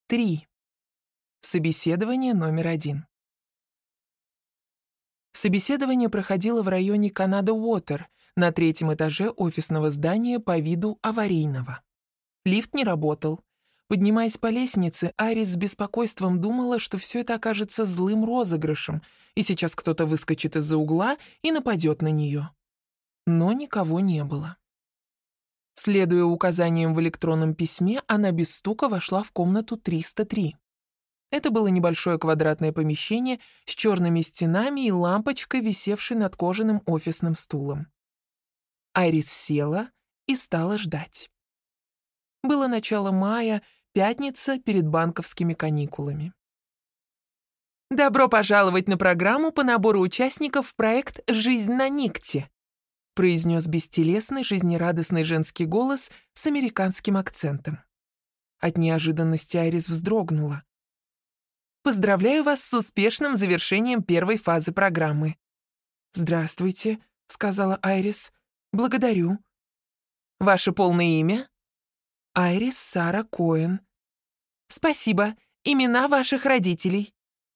3. Собеседование номер 1. Собеседование проходило в районе Канада-Уотер, на 3-м этаже офисного здания по виду аварийного. Лифт не работал. Поднимаясь по лестнице, Айрис с беспокойством думала, что все это окажется злым розыгрышем, и сейчас кто-то выскочит из-за угла и нападет на нее. Но никого не было. Следуя указаниям в электронном письме, она без стука вошла в комнату 303. Это было небольшое квадратное помещение с черными стенами и лампочкой, висевшей над кожаным офисным стулом. Айрис села и стала ждать. Было начало мая, пятница перед банковскими каникулами. «Добро пожаловать на программу по набору участников в проект «Жизнь на Никте», произнес бестелесный, жизнерадостный женский голос с американским акцентом. От неожиданности Айрис вздрогнула. «Поздравляю вас с успешным завершением первой фазы программы». «Здравствуйте», — сказала Айрис. «Благодарю». «Ваше полное имя?» «Айрис Сара Коэн». «Спасибо. Имена ваших родителей?»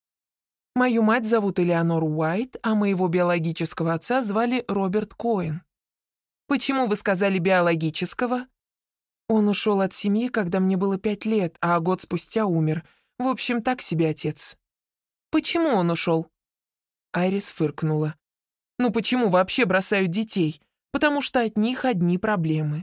«Мою мать зовут Элеонор Уайт, а моего биологического отца звали Роберт Коэн». «Почему вы сказали биологического?» «Он ушел от семьи, когда мне было 5 лет, а год спустя умер. В общем, так себе отец». «Почему он ушел?» Айрис фыркнула. «Ну почему вообще бросают детей? Потому что от них одни проблемы».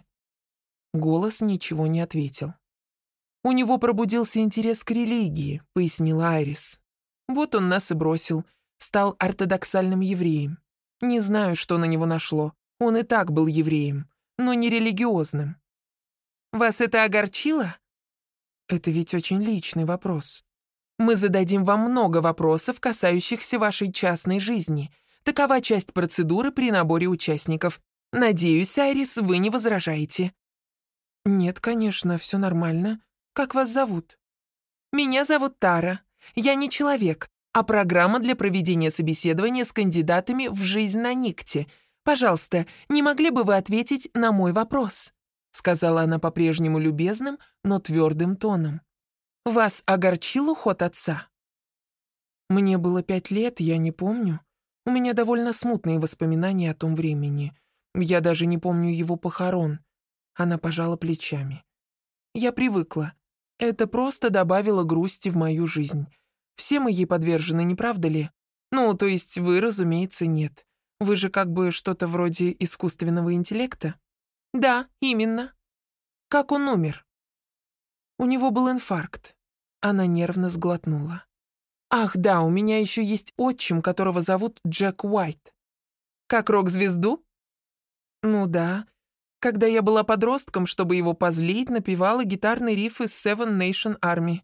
Голос ничего не ответил. «У него пробудился интерес к религии», — пояснила Айрис. «Вот он нас и бросил. Стал ортодоксальным евреем. Не знаю, что на него нашло. Он и так был евреем, но не религиозным». «Вас это огорчило?» «Это ведь очень личный вопрос. Мы зададим вам много вопросов, касающихся вашей частной жизни. Такова часть процедуры при наборе участников. Надеюсь, Айрис, вы не возражаете». «Нет, конечно, все нормально. Как вас зовут?» «Меня зовут Тара. Я не человек, а программа для проведения собеседования с кандидатами в жизнь на Никте. Пожалуйста, не могли бы вы ответить на мой вопрос?» сказала она по-прежнему любезным, но твердым тоном. «Вас огорчил уход отца?» «Мне было 5 лет, я не помню. У меня довольно смутные воспоминания о том времени. Я даже не помню его похорон». Она пожала плечами. «Я привыкла. Это просто добавило грусти в мою жизнь. Все мы ей подвержены, не правда ли? Ну, то есть вы, разумеется, нет. Вы же как бы что-то вроде искусственного интеллекта?» «Да, именно». «Как он умер?» «У него был инфаркт». Она нервно сглотнула. «Ах, да, у меня еще есть отчим, которого зовут Джек Уайт». «Как рок-звезду?» «Ну да. Когда я была подростком, чтобы его позлить, напевала гитарный риф из Seven Nation Army».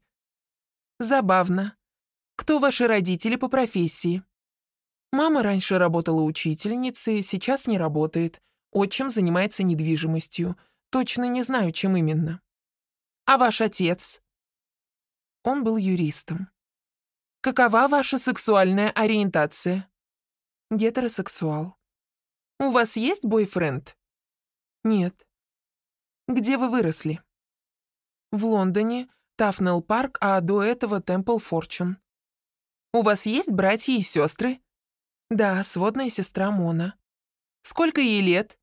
«Забавно. Кто ваши родители по профессии?» «Мама раньше работала учительницей, сейчас не работает. Отчим занимается недвижимостью. Точно не знаю, чем именно». «А ваш отец?» Он был юристом. «Какова ваша сексуальная ориентация?» «Гетеросексуал». «У вас есть бойфренд?» «Нет». «Где вы выросли?» «В Лондоне, Тафнелл Парк, а до этого Темпл Форчун». «У вас есть братья и сестры?» «Да, сводная сестра Мона». «Сколько ей лет?»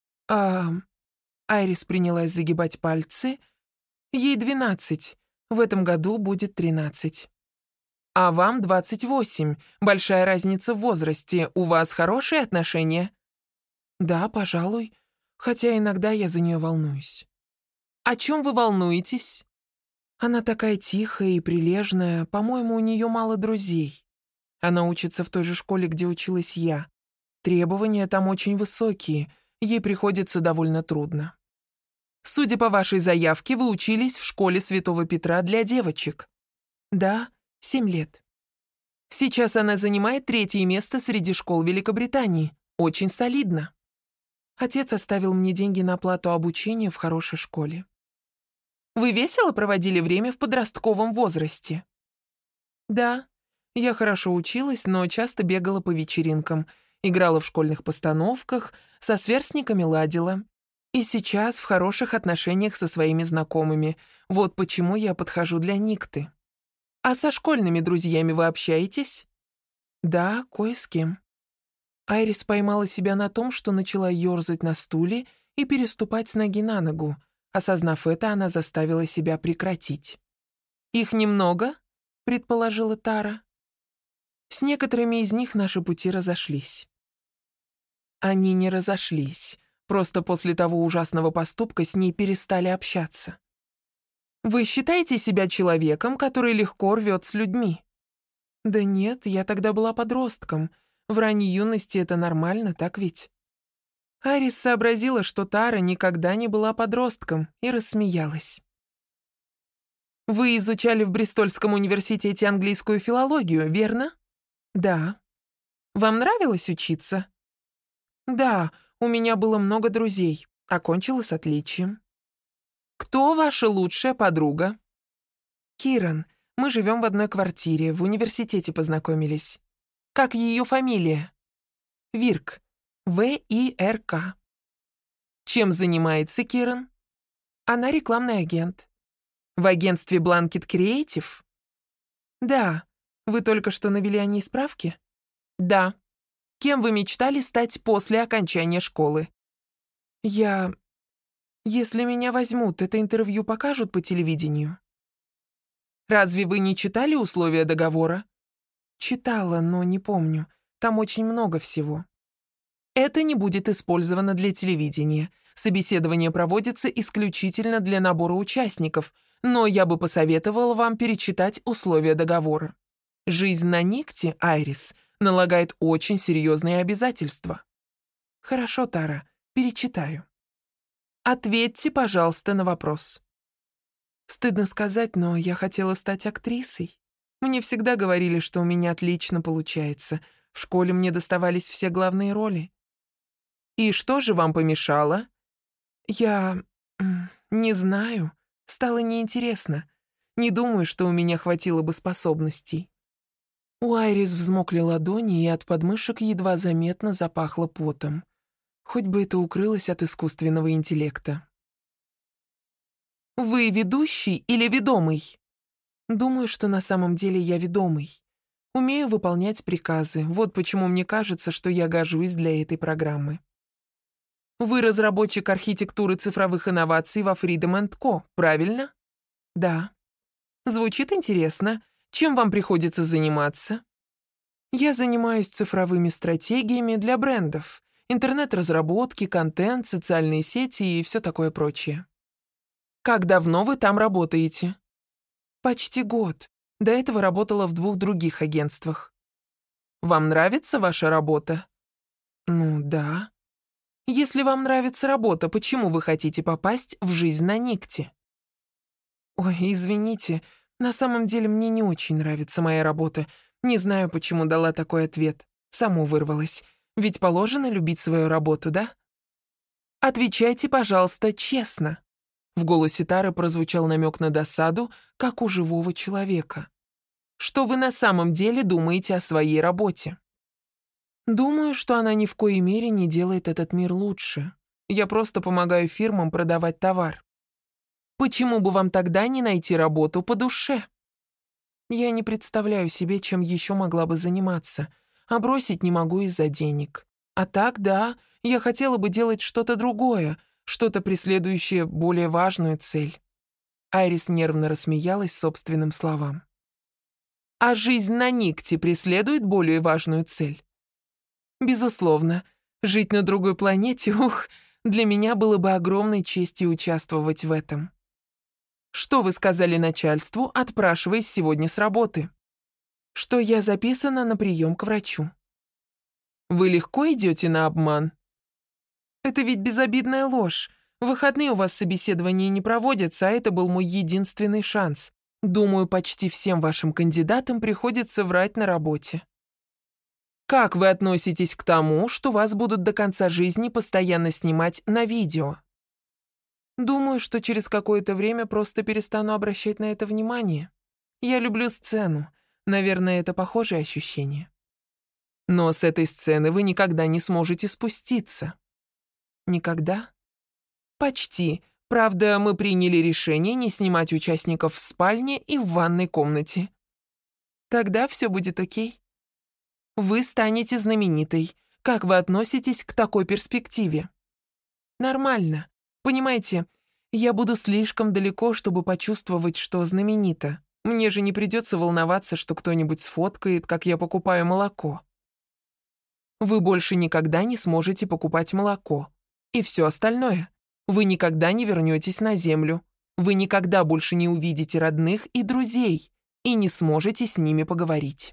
Айрис принялась загибать пальцы. «Ей 12. В этом году будет 13». «А вам 28. Большая разница в возрасте. У вас хорошие отношения?» «Да, пожалуй. Хотя иногда я за нее волнуюсь». «О чем вы волнуетесь?» «Она такая тихая и прилежная. По-моему, у нее мало друзей. Она учится в той же школе, где училась я. Требования там очень высокие. Ей приходится довольно трудно». «Судя по вашей заявке, вы учились в школе Святого Петра для девочек?» «Да, 7 лет». «Сейчас она занимает 3-е место среди школ Великобритании. Очень солидно». Отец оставил мне деньги на оплату обучения в хорошей школе. «Вы весело проводили время в подростковом возрасте?» «Да, я хорошо училась, но часто бегала по вечеринкам, играла в школьных постановках, со сверстниками ладила. И сейчас в хороших отношениях со своими знакомыми. Вот почему я подхожу для Никты. А со школьными друзьями вы общаетесь? Да, кое с кем. Айрис поймала себя на том, что начала ерзать на стуле и переступать с ноги на ногу. Осознав это, она заставила себя прекратить. «Их немного?» — предположила Тара. «С некоторыми из них наши пути разошлись». Они не разошлись. Просто после того ужасного поступка с ней перестали общаться. «Вы считаете себя человеком, который легко рвет с людьми?» «Да нет, я тогда была подростком. В ранней юности это нормально, так ведь?» Арис сообразила, что Тара никогда не была подростком, и рассмеялась. «Вы изучали в Бристольском университете английскую филологию, верно?» «Да». «Вам нравилось учиться?» «Да, у меня было много друзей. Окончила с отличием». «Кто ваша лучшая подруга?» «Киран. Мы живем в одной квартире, в университете познакомились». «Как ее фамилия?» «Вирк. В-И-Р-К». «Чем занимается Киран?» «Она рекламный агент». «В агентстве Blanket Creative?» «Да. Вы только что навели о ней справки?» «Да. Кем вы мечтали стать после окончания школы?» «Я... Если меня возьмут, это интервью покажут по телевидению?» «Разве вы не читали условия договора?» «Читала, но не помню. Там очень много всего». «Это не будет использовано для телевидения. Собеседование проводится исключительно для набора участников, но я бы посоветовала вам перечитать условия договора. Жизнь на Никте, Айрис, налагает очень серьезные обязательства». «Хорошо, Тара, перечитаю». «Ответьте, пожалуйста, на вопрос». «Стыдно сказать, но я хотела стать актрисой. Мне всегда говорили, что у меня отлично получается. В школе мне доставались все главные роли». «И что же вам помешало?» «Я... не знаю. Стало неинтересно. Не думаю, что у меня хватило бы способностей». У Айрис взмокли ладони, и от подмышек едва заметно запахло потом. Хоть бы это укрылось от искусственного интеллекта. «Вы ведущий или ведомый?» «Думаю, что на самом деле я ведомый. Умею выполнять приказы, вот почему мне кажется, что я гожусь для этой программы». «Вы разработчик архитектуры цифровых инноваций во Freedom & Co., правильно?» «Да». «Звучит интересно. Чем вам приходится заниматься?» «Я занимаюсь цифровыми стратегиями для брендов, интернет-разработки, контент, социальные сети и все такое прочее». «Как давно вы там работаете?» «Почти год. До этого работала в 2 других агентствах». «Вам нравится ваша работа?» «Ну, да». «Если вам нравится работа, почему вы хотите попасть в жизнь на Никте?» «Ой, извините, на самом деле мне не очень нравится моя работа. Не знаю, почему дала такой ответ. Само вырвалось. Ведь положено любить свою работу, да?» «Отвечайте, пожалуйста, честно». В голосе Тары прозвучал намек на досаду, как у живого человека. «Что вы на самом деле думаете о своей работе?» «Думаю, что она ни в коей мере не делает этот мир лучше. Я просто помогаю фирмам продавать товар». «Почему бы вам тогда не найти работу по душе?» «Я не представляю себе, чем еще могла бы заниматься, а бросить не могу из-за денег. А так, да, я хотела бы делать что-то другое, что-то, преследующее более важную цель». Айрис нервно рассмеялась собственным словам. «А жизнь на Никте преследует более важную цель?» «Безусловно. Жить на другой планете, для меня было бы огромной честью участвовать в этом». «Что вы сказали начальству, отпрашиваясь сегодня с работы?» «Что я записана на прием к врачу». «Вы легко идете на обман?» «Это ведь безобидная ложь. В выходные у вас собеседования не проводятся, а это был мой единственный шанс. Думаю, почти всем вашим кандидатам приходится врать на работе». «Как вы относитесь к тому, что вас будут до конца жизни постоянно снимать на видео?» «Думаю, что через какое-то время просто перестану обращать на это внимание. Я люблю сцену. Наверное, это похожее ощущение». «Но с этой сцены вы никогда не сможете спуститься». «Никогда?» Почти. Правда, мы приняли решение не снимать участников в спальне и в ванной комнате. Тогда все будет окей. Вы станете знаменитой. Как вы относитесь к такой перспективе? Нормально. Понимаете, я буду слишком далеко, чтобы почувствовать, что знаменита. Мне же не придется волноваться, что кто-нибудь сфоткает, как я покупаю молоко. Вы больше никогда не сможете покупать молоко. И все остальное. Вы никогда не вернетесь на Землю. Вы никогда больше не увидите родных и друзей и не сможете с ними поговорить.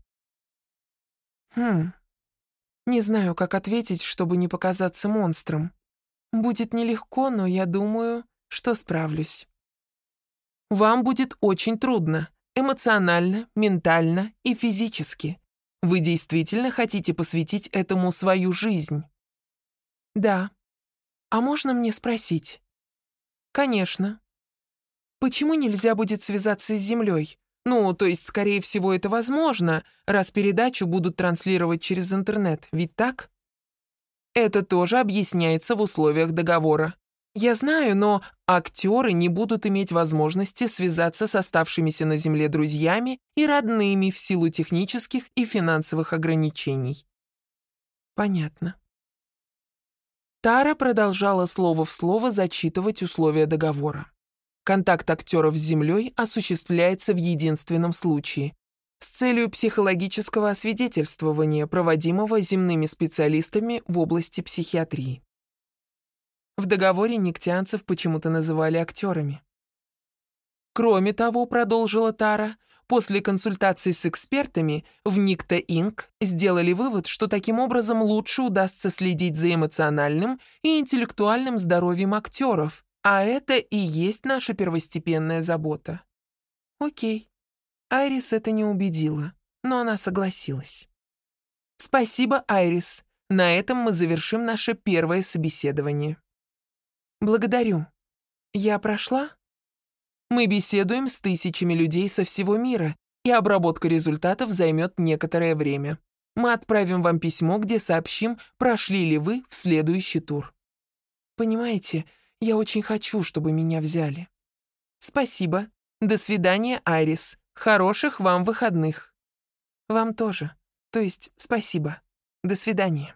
Не знаю, как ответить, чтобы не показаться монстром. Будет нелегко, но я думаю, что справлюсь. Вам будет очень трудно. Эмоционально, ментально и физически. Вы действительно хотите посвятить этому свою жизнь? Да. А можно мне спросить? Конечно. Почему нельзя будет связаться с Землей? Ну, то есть, скорее всего, это возможно, раз передачу будут транслировать через интернет, ведь так? Это тоже объясняется в условиях договора. Я знаю, но актеры не будут иметь возможности связаться с оставшимися на Земле друзьями и родными в силу технических и финансовых ограничений. Понятно. Тара продолжала слово в слово зачитывать условия договора. Контакт актеров с Землей осуществляется в единственном случае с целью психологического освидетельствования, проводимого земными специалистами в области психиатрии. В договоре негтянцев почему-то называли актерами. Кроме того, продолжила Тара, после консультаций с экспертами в Никта Инк сделали вывод, что таким образом лучше удастся следить за эмоциональным и интеллектуальным здоровьем актеров, а это и есть наша первостепенная забота. Окей. Айрис это не убедила, но она согласилась. Спасибо, Айрис. На этом мы завершим наше первое собеседование. Благодарю. Я прошла? Мы беседуем с тысячами людей со всего мира, и обработка результатов займет некоторое время. Мы отправим вам письмо, где сообщим, прошли ли вы в следующий тур. Понимаете, я очень хочу, чтобы меня взяли. Спасибо. До свидания, Айрис. Хороших вам выходных. Вам тоже. То есть, спасибо. До свидания.